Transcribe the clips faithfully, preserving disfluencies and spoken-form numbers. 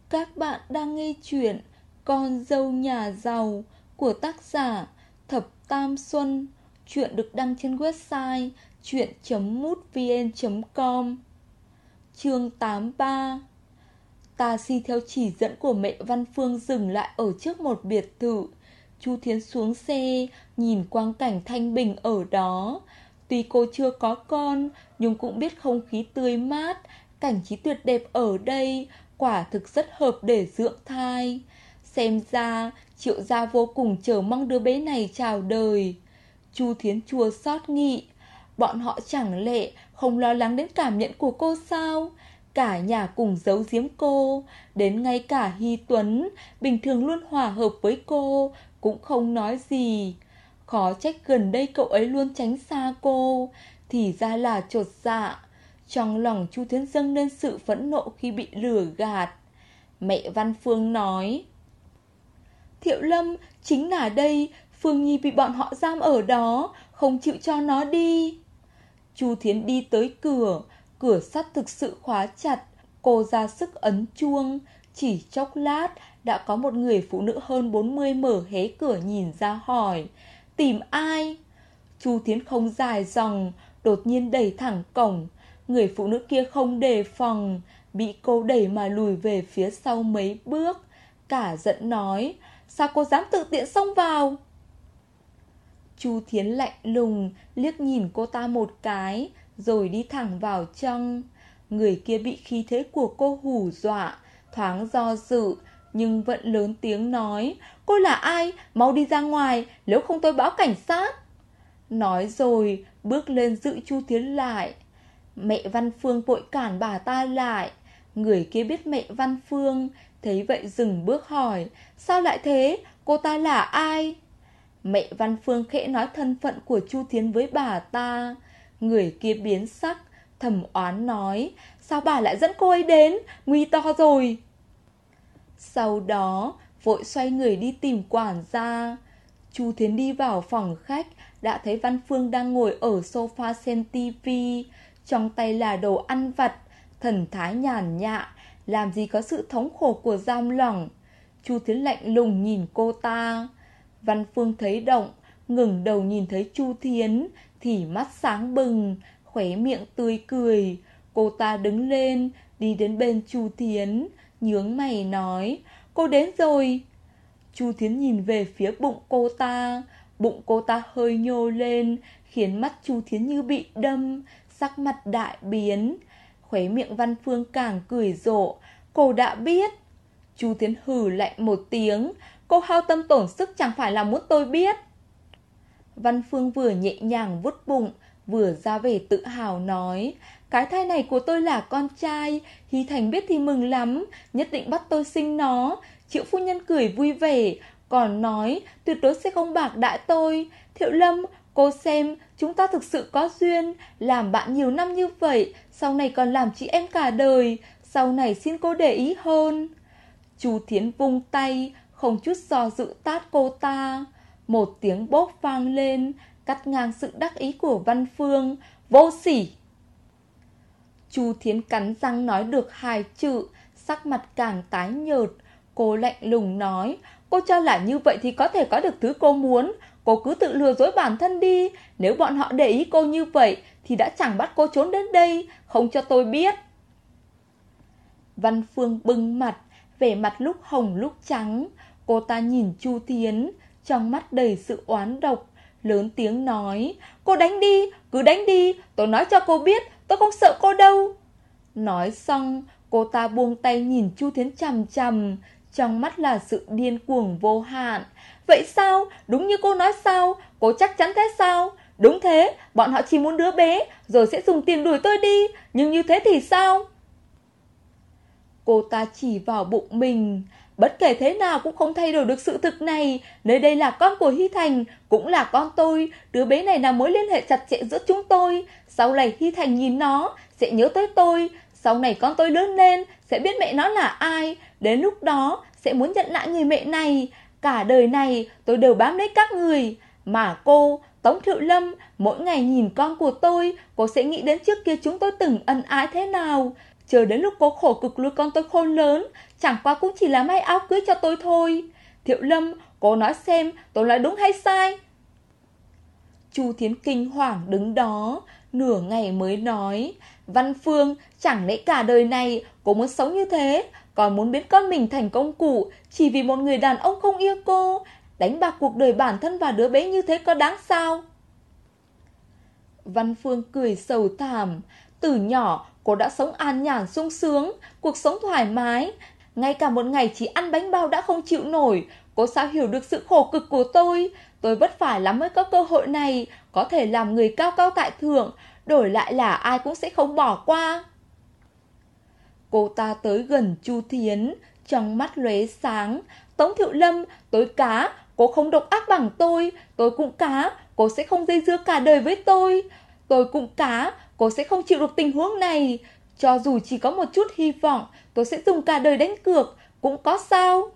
Các bạn đang nghe chuyện Con dâu nhà giàu của tác giả Thập Tam Xuân. Chuyện được đăng trên website chuyện chấm mútvn chấm com. Chương tám mươi ba. Taxi theo chỉ dẫn của mẹ Văn Phương dừng lại ở trước một biệt thự. Chu Thiến xuống xe, nhìn quang cảnh thanh bình ở đó. Tuy cô chưa có con, nhưng cũng biết không khí tươi mát, cảnh trí tuyệt đẹp ở đây quả thực rất hợp để dưỡng thai. Xem ra Triệu gia vô cùng chờ mong đứa bé này chào đời. Chu Thiến chua xót nghĩ, bọn họ chẳng lẽ không lo lắng đến cảm nhận của cô sao? Cả nhà cùng giấu giếm cô, đến ngay cả Hy Tuấn bình thường luôn hòa hợp với cô cũng không nói gì. Khó trách gần đây cậu ấy luôn tránh xa cô, thì ra là chột dạ. Trong lòng Chu Thiến dâng lên sự phẫn nộ khi bị lừa gạt. Mẹ Văn Phương nói, Thiệu Lâm, chính là đây, Phương Nhi bị bọn họ giam ở đó, không chịu cho nó đi. Chu Thiến đi tới cửa, cửa sắt thực sự khóa chặt. Cô ra sức ấn chuông, chỉ chốc lát đã có một người phụ nữ hơn bốn mươi mở hé cửa nhìn ra hỏi, tìm ai? Chu Thiến không dài dòng, đột nhiên đẩy thẳng cổng. Người phụ nữ kia không đề phòng, bị cô đẩy mà lùi về phía sau mấy bước. Cả giận nói, sao cô dám tự tiện xông vào? Chu Thiến lạnh lùng liếc nhìn cô ta một cái, rồi đi thẳng vào trong. Người kia bị khí thế của cô hù dọa, thoáng do dự, nhưng vẫn lớn tiếng nói, cô là ai? Mau đi ra ngoài, nếu không tôi báo cảnh sát. Nói rồi bước lên giữ Chu Thiến lại. Mẹ Văn Phương vội cản bà ta lại. Người kia biết mẹ Văn Phương, thấy vậy dừng bước hỏi, sao lại thế? Cô ta là ai? Mẹ Văn Phương khẽ nói thân phận của Chu Thiến với bà ta. Người kia biến sắc, thầm oán nói, sao bà lại dẫn cô ấy đến? Nguy to rồi. Sau đó vội xoay người đi tìm quản gia. Chu Thiến đi vào phòng khách, đã thấy Văn Phương đang ngồi ở sofa xem tivi, trong tay là đồ ăn vặt, thần thái nhàn nhã, làm gì có sự thống khổ của giam lỏng. Chu Thiến lạnh lùng nhìn cô ta. Văn Phương thấy động, ngẩng đầu nhìn thấy Chu Thiến thì mắt sáng bừng, khóe miệng tươi cười. Cô ta đứng lên, đi đến bên Chu Thiến, nhướng mày nói, cô đến rồi. Chu Thiến nhìn về phía bụng cô ta, bụng cô ta hơi nhô lên, khiến mắt Chu Thiến như bị đâm, sắc mặt đại biến. Khóe miệng Văn Phương càng cười rộ, cô đã biết. Chu Thiến hừ lạnh một tiếng, cô hao tâm tổn sức chẳng phải là muốn tôi biết. Văn Phương vừa nhẹ nhàng vuốt bụng, vừa ra vẻ tự hào nói, cái thai này của tôi là con trai, Hy Thành biết thì mừng lắm, nhất định bắt tôi sinh nó. Triệu phu nhân cười vui vẻ, còn nói tuyệt đối sẽ không bạc đãi tôi. Thiệu Lâm, cô xem, chúng ta thực sự có duyên, làm bạn nhiều năm như vậy, sau này còn làm chị em cả đời, sau này xin cô để ý hơn. Chu Thiến vung tay, không chút do dự tát cô ta. Một tiếng bốp vang lên, cắt ngang sự đắc ý của Văn Phương, vô sỉ. Chu Thiến cắn răng nói được hai chữ, sắc mặt càng tái nhợt. Cô lạnh lùng nói, cô cho là như vậy thì có thể có được thứ cô muốn, cô cứ tự lừa dối bản thân đi. Nếu bọn họ để ý cô như vậy thì đã chẳng bắt cô trốn đến đây, không cho tôi biết. Văn Phương bưng mặt, vẻ mặt lúc hồng lúc trắng. Cô ta nhìn Chu Thiến, trong mắt đầy sự oán độc, lớn tiếng nói, cô đánh đi, cứ đánh đi, tôi nói cho cô biết, tôi không sợ cô đâu. Nói xong, cô ta buông tay nhìn Chu Thiến chằm chằm, trong mắt là sự điên cuồng vô hạn. Vậy sao? Đúng như cô nói sao? Cô chắc chắn thế sao? Đúng thế, bọn họ chỉ muốn đứa bé, rồi sẽ dùng tiền đuổi tôi đi, nhưng như thế thì sao? Cô ta chỉ vào bụng mình, bất kể thế nào cũng không thay đổi được sự thực này. Nơi đây là con của Hy Thành, cũng là con tôi. Đứa bé này là mối liên hệ chặt chẽ giữa chúng tôi. Sau này Hy Thành nhìn nó sẽ nhớ tới tôi. Sau này con tôi lớn lên sẽ biết mẹ nó là ai. Đến lúc đó sẽ muốn nhận lại người mẹ này. Cả đời này tôi đều bám lấy các người. Mà cô, Tống Thiệu Lâm, mỗi ngày nhìn con của tôi, cô sẽ nghĩ đến trước kia chúng tôi từng ân ái thế nào. Chờ đến lúc cô khổ cực nuôi con tôi khôn lớn, chẳng qua cũng chỉ là may áo cưới cho tôi thôi. Thiệu Lâm, cô nói xem tôi nói đúng hay sai? Chu Thiến kinh hoàng đứng đó, nửa ngày mới nói, Văn Phương, chẳng lẽ cả đời này cô muốn sống như thế, còn muốn biến con mình thành công cụ, chỉ vì một người đàn ông không yêu cô, đánh bạc cuộc đời bản thân và đứa bé như thế có đáng sao? Văn Phương cười sầu thảm, từ nhỏ cô đã sống an nhàn sung sướng, cuộc sống thoải mái, ngay cả một ngày chỉ ăn bánh bao đã không chịu nổi. Cô sao hiểu được sự khổ cực của tôi? Tôi vất vả lắm mới có cơ hội này, có thể làm người cao cao tại thượng, đổi lại là ai cũng sẽ không bỏ qua. Cô ta tới gần Chu Thiến, trong mắt lóe sáng. Tống Thiệu Lâm, tôi cá, cô không độc ác bằng tôi, tôi cũng cá, cô sẽ không dây dưa cả đời với tôi. Tôi cũng cá, cô sẽ không chịu được tình huống này. Cho dù chỉ có một chút hy vọng, tôi sẽ dùng cả đời đánh cược, cũng có sao?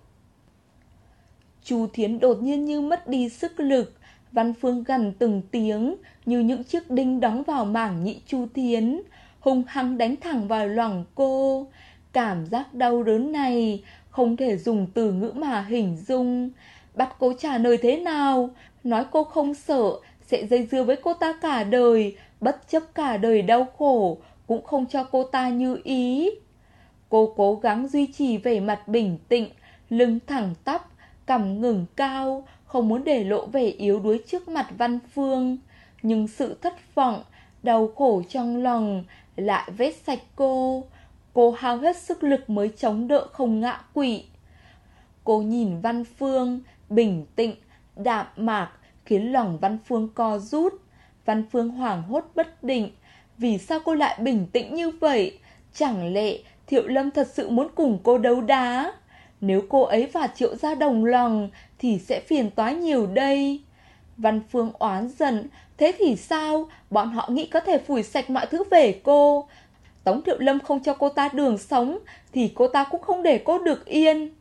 Chu Thiến đột nhiên như mất đi sức lực. Văn Phương gằn từng tiếng, như những chiếc đinh đóng vào mảng nhĩ Chu Thiến, hung hăng đánh thẳng vào lòng cô. Cảm giác đau đớn này không thể dùng từ ngữ mà hình dung. Bắt cô trả lời thế nào? Nói cô không sợ, sẽ dây dưa với cô ta cả đời, bất chấp cả đời đau khổ, cũng không cho cô ta như ý. Cô cố gắng duy trì vẻ mặt bình tĩnh, lưng thẳng tắp, cằm ngẩng cao, không muốn để lộ vẻ yếu đuối trước mặt Văn Phương. Nhưng sự thất vọng, đau khổ trong lòng lại vết sạch cô. Cô hao hết sức lực mới chống đỡ không ngã quỵ. Cô nhìn Văn Phương, bình tĩnh, đạm mạc, khiến lòng Văn Phương co rút. Văn Phương hoảng hốt bất định. Vì sao cô lại bình tĩnh như vậy? Chẳng lẽ Thiệu Lâm thật sự muốn cùng cô đấu đá? Nếu cô ấy và Triệu gia đồng lòng thì sẽ phiền toái nhiều đây. Văn Phương oán giận. Thế thì sao? Bọn họ nghĩ có thể phủi sạch mọi thứ về cô. Tống Thiệu Lâm không cho cô ta đường sống thì cô ta cũng không để cô được yên.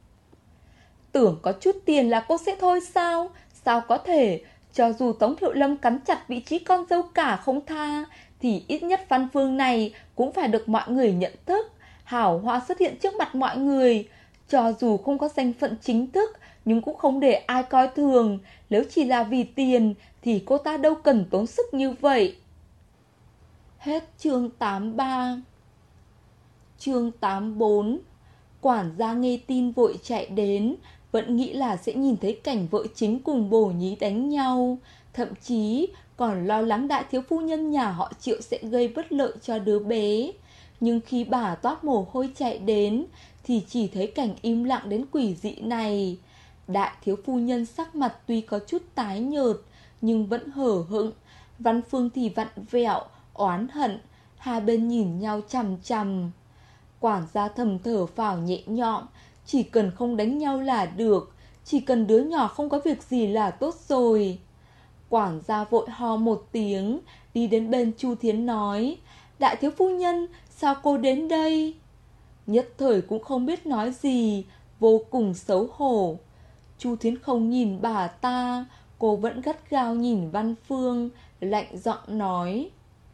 Tưởng có chút tiền là cô sẽ thôi sao? Sao có thể? Cho dù Tống Thiệu Lâm cắn chặt vị trí con dâu cả không tha, thì ít nhất Văn Phương này cũng phải được mọi người nhận thức, hào hoa xuất hiện trước mặt mọi người. Cho dù không có danh phận chính thức, nhưng cũng không để ai coi thường. Nếu chỉ là vì tiền thì cô ta đâu cần tốn sức như vậy. Hết chương tám mươi ba. Chương tám mươi bốn. Quản gia nghe tin vội chạy đến, vẫn nghĩ là sẽ nhìn thấy cảnh vợ chính cùng bồ nhí đánh nhau, thậm chí còn lo lắng đại thiếu phu nhân nhà họ Triệu sẽ gây bất lợi cho đứa bé. Nhưng khi bà toát mồ hôi chạy đến thì chỉ thấy cảnh im lặng đến quỷ dị này. Đại thiếu phu nhân sắc mặt tuy có chút tái nhợt nhưng vẫn hở hững. Văn Phương thì vặn vẹo, oán hận, hai bên nhìn nhau chằm chằm. Quản gia thầm thở phào nhẹ nhõm, chỉ cần không đánh nhau là được, chỉ cần đứa nhỏ không có việc gì là tốt rồi. Quản gia vội ho một tiếng, đi đến bên Chu Thiến nói, đại thiếu phu nhân, sao cô đến đây? Nhất thời cũng không biết nói gì, vô cùng xấu hổ. Chu Thiến không nhìn bà ta, cô vẫn gắt gao nhìn Văn Phương, lạnh giọng nói,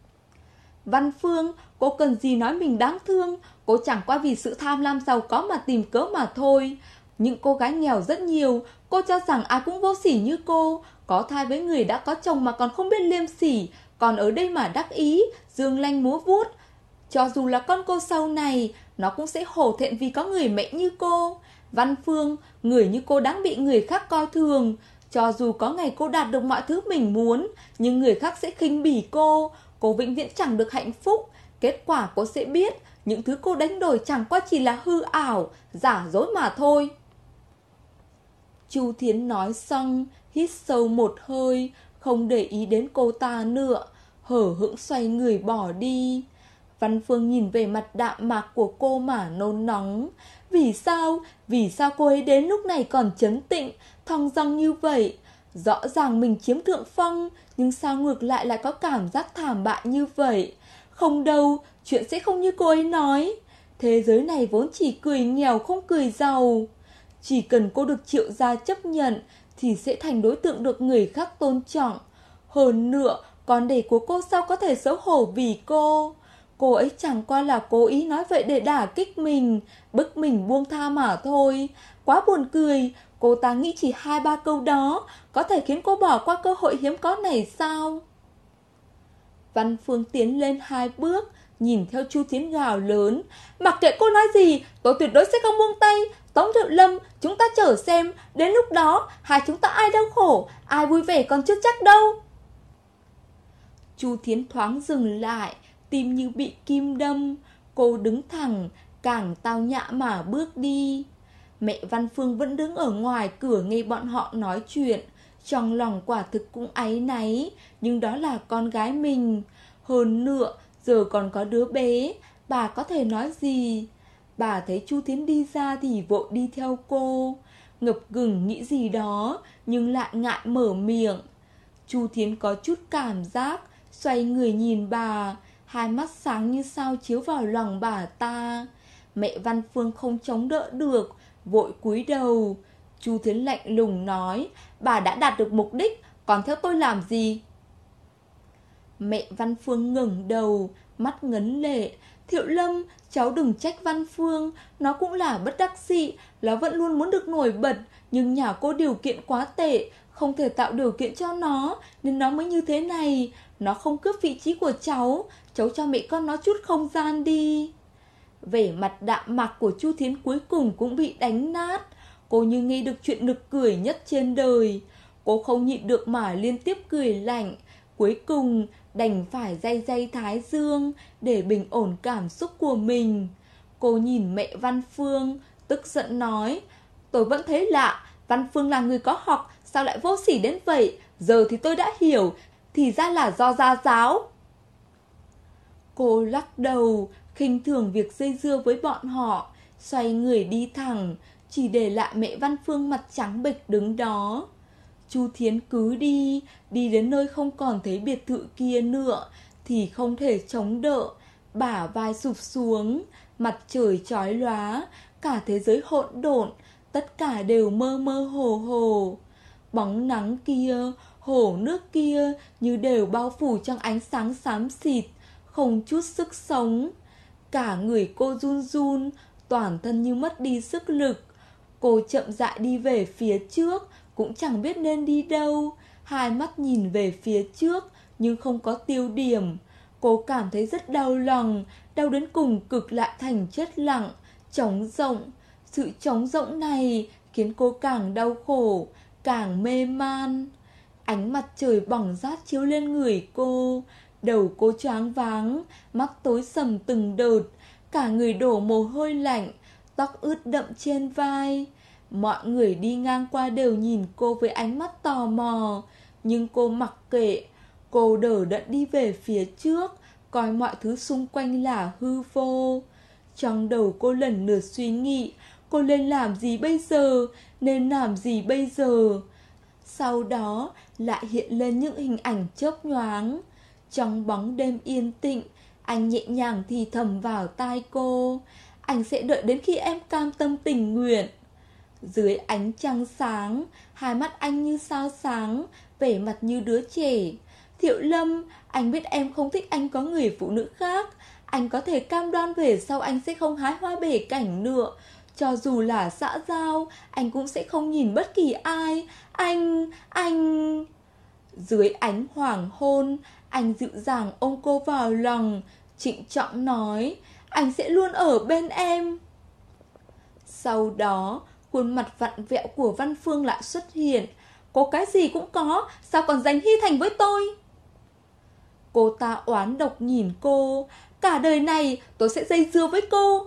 Văn Phương, cô cần gì nói mình đáng thương? Cô chẳng qua vì sự tham lam giàu có mà tìm cớ mà thôi. Những cô gái nghèo rất nhiều, cô cho rằng ai cũng vô sỉ như cô, có thai với người đã có chồng mà còn không biết liêm sỉ, còn ở đây mà đắc ý, dương lanh múa vuốt. Cho dù là con cô sau này, nó cũng sẽ hổ thẹn vì có người mẹ như cô. Văn Phương, người như cô đáng bị người khác coi thường. Cho dù có ngày cô đạt được mọi thứ mình muốn, nhưng người khác sẽ khinh bỉ cô. Cô vĩnh viễn chẳng được hạnh phúc. Kết quả cô sẽ biết những thứ cô đánh đổi chẳng qua chỉ là hư ảo, giả dối mà thôi. Chu Thiến nói xong, hít sâu một hơi, không để ý đến cô ta nữa, hở hững xoay người bỏ đi. Văn Phương nhìn về mặt đạm mạc của cô mà nôn nóng. Vì sao? Vì sao cô ấy đến lúc này còn trấn tĩnh, thong dong như vậy? Rõ ràng mình chiếm thượng phong, nhưng sao ngược lại lại có cảm giác thảm bại như vậy? Không đâu, chuyện sẽ không như cô ấy nói. Thế giới này vốn chỉ cười nghèo không cười giàu. Chỉ cần cô được Triệu gia chấp nhận thì sẽ thành đối tượng được người khác tôn trọng. Hơn nữa, con đẻ của cô sao có thể xấu hổ vì cô? Cô ấy chẳng qua là cố ý nói vậy để đả kích mình, bức mình buông tha mà thôi. Quá buồn cười, cô ta nghĩ chỉ hai ba câu đó có thể khiến cô bỏ qua cơ hội hiếm có này sao? Văn Phương tiến lên hai bước, nhìn theo Chu Thiến gào lớn. Mặc kệ cô nói gì, tôi tuyệt đối sẽ không buông tay. Tống Thiệu Lâm, chúng ta chờ xem, đến lúc đó hai chúng ta ai đau khổ, ai vui vẻ còn chưa chắc đâu. Chu Thiến thoáng dừng lại, tim như bị kim đâm. Cô đứng thẳng, càng tao nhã mà bước đi. Mẹ Văn Phương vẫn đứng ở ngoài cửa nghe bọn họ nói chuyện. Trong lòng quả thực cũng áy náy, nhưng đó là con gái mình. Hơn nữa, giờ còn có đứa bé, bà có thể nói gì? Bà thấy Chu Thiến đi ra thì vội đi theo cô. Ngập ngừng nghĩ gì đó, nhưng lại ngại mở miệng. Chu Thiến có chút cảm giác, xoay người nhìn bà, hai mắt sáng như sao chiếu vào lòng bà ta. Mẹ Văn Phương không chống đỡ được, vội cúi đầu. Chu Thiến lạnh lùng nói, bà đã đạt được mục đích, còn theo tôi làm gì? Mẹ Văn Phương ngẩng đầu, mắt ngấn lệ. Thiệu Lâm, cháu đừng trách Văn Phương, nó cũng là bất đắc dĩ, nó vẫn luôn muốn được nổi bật, nhưng nhà cô điều kiện quá tệ, không thể tạo điều kiện cho nó, nên nó mới như thế này. Nó không cướp vị trí của cháu, cháu cho mẹ con nó chút không gian đi. Vẻ mặt đạm mạc của Chu Thiến cuối cùng cũng bị đánh nát. Cô như nghe được chuyện nực cười nhất trên đời. Cô không nhịn được mà liên tiếp cười lạnh. Cuối cùng đành phải day day thái dương để bình ổn cảm xúc của mình. Cô nhìn mẹ Văn Phương, tức giận nói, tôi vẫn thấy lạ, Văn Phương là người có học, sao lại vô sỉ đến vậy? Giờ thì tôi đã hiểu, thì ra là do gia giáo. Cô lắc đầu, khinh thường việc dây dưa với bọn họ, xoay người đi thẳng, chỉ để lại mẹ Văn Phương mặt trắng bệch đứng đó. Chu Thiến cứ đi, đi đến nơi không còn thấy biệt thự kia nữa, thì không thể chống đỡ, bả vai sụp xuống, mặt trời chói lóa, cả thế giới hỗn độn, tất cả đều mơ mơ hồ hồ. Bóng nắng kia, hồ nước kia như đều bao phủ trong ánh sáng xám xịt, không chút sức sống. Cả người cô run run, toàn thân như mất đi sức lực. Cô chậm rãi đi về phía trước, cũng chẳng biết nên đi đâu. Hai mắt nhìn về phía trước, nhưng không có tiêu điểm. Cô cảm thấy rất đau lòng, đau đến cùng cực lại thành chết lặng, trống rỗng. Sự trống rỗng này khiến cô càng đau khổ, càng mê man. Ánh mặt trời bỏng rát chiếu lên người cô, đầu cô choáng váng, mắt tối sầm từng đợt, cả người đổ mồ hôi lạnh, tóc ướt đậm trên vai. Mọi người đi ngang qua đều nhìn cô với ánh mắt tò mò, nhưng cô mặc kệ. Cô đờ đẫn đi về phía trước, coi mọi thứ xung quanh là hư vô. Trong đầu cô lần lượt suy nghĩ, cô nên làm gì bây giờ, nên làm gì bây giờ. Sau đó lại hiện lên những hình ảnh chớp nhoáng. Trong bóng đêm yên tĩnh, anh nhẹ nhàng thì thầm vào tai cô, anh sẽ đợi đến khi em cam tâm tình nguyện. Dưới ánh trăng sáng, hai mắt anh như sao sáng, vẻ mặt như đứa trẻ. Thiệu Lâm, anh biết em không thích anh có người phụ nữ khác. Anh có thể cam đoan về sau anh sẽ không hái hoa bể cảnh nữa. Cho dù là xã giao, anh cũng sẽ không nhìn bất kỳ ai. Anh, anh... Dưới ánh hoàng hôn, anh dịu dàng ôm cô vào lòng, trịnh trọng nói, anh sẽ luôn ở bên em. Sau đó, khuôn mặt vặn vẹo của Văn Phương lại xuất hiện. Cô cái gì cũng có, sao còn giành Hy Thành với tôi? Cô ta oán độc nhìn cô, cả đời này tôi sẽ dây dưa với cô.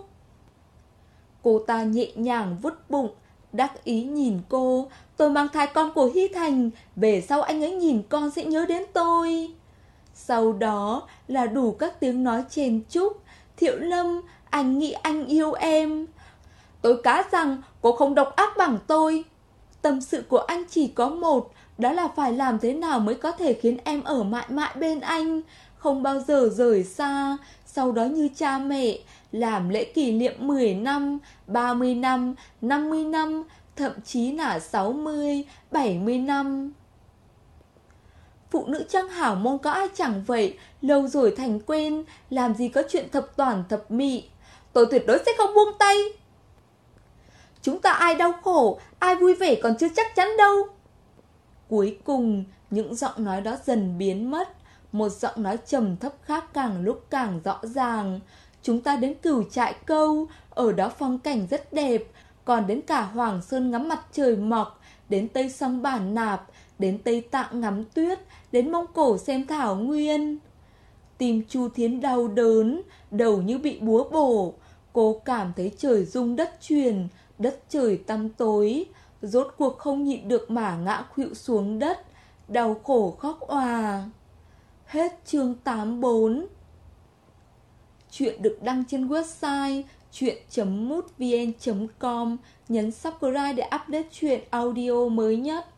Cô ta nhẹ nhàng vuốt bụng, đắc ý nhìn cô, tôi mang thai con của Hy Thành, về sau anh ấy nhìn con sẽ nhớ đến tôi. Sau đó là đủ các tiếng nói chèn chúc. Thiệu Lâm, anh nghĩ anh yêu em. Tôi cá rằng cô không độc ác bằng tôi. Tâm sự của anh chỉ có một, đó là phải làm thế nào mới có thể khiến em ở mãi mãi bên anh, không bao giờ rời xa. Sau đó như cha mẹ, làm lễ kỷ niệm mười năm, ba mươi năm, năm mươi năm, thậm chí là sáu mươi, bảy mươi năm. Phụ nữ trang hảo môn có ai chẳng vậy, lâu rồi thành quen, làm gì có chuyện thập toàn thập mị. Tôi tuyệt đối sẽ không buông tay. Chúng ta ai đau khổ, ai vui vẻ còn chưa chắc chắn đâu. Cuối cùng, những giọng nói đó dần biến mất. Một giọng nói trầm thấp khác càng lúc càng rõ ràng. Chúng ta đến Cửu Trại Câu, ở đó phong cảnh rất đẹp. Còn đến cả Hoàng Sơn ngắm mặt trời mọc, đến Tây Sông Bản Nạp, đến Tây Tạng ngắm tuyết, đến Mông Cổ xem thảo nguyên. Tim Chu Thiến đau đớn, đầu như bị búa bổ. Cô cảm thấy trời rung đất chuyển, đất trời tăm tối. Rốt cuộc không nhịn được mà ngã khuỵu xuống đất, đau khổ khóc òa. Hết chương tám mươi bốn. Chuyện được đăng trên website chuyện chấm mútvn chấm com. Nhấn subscribe để update chuyện audio mới nhất.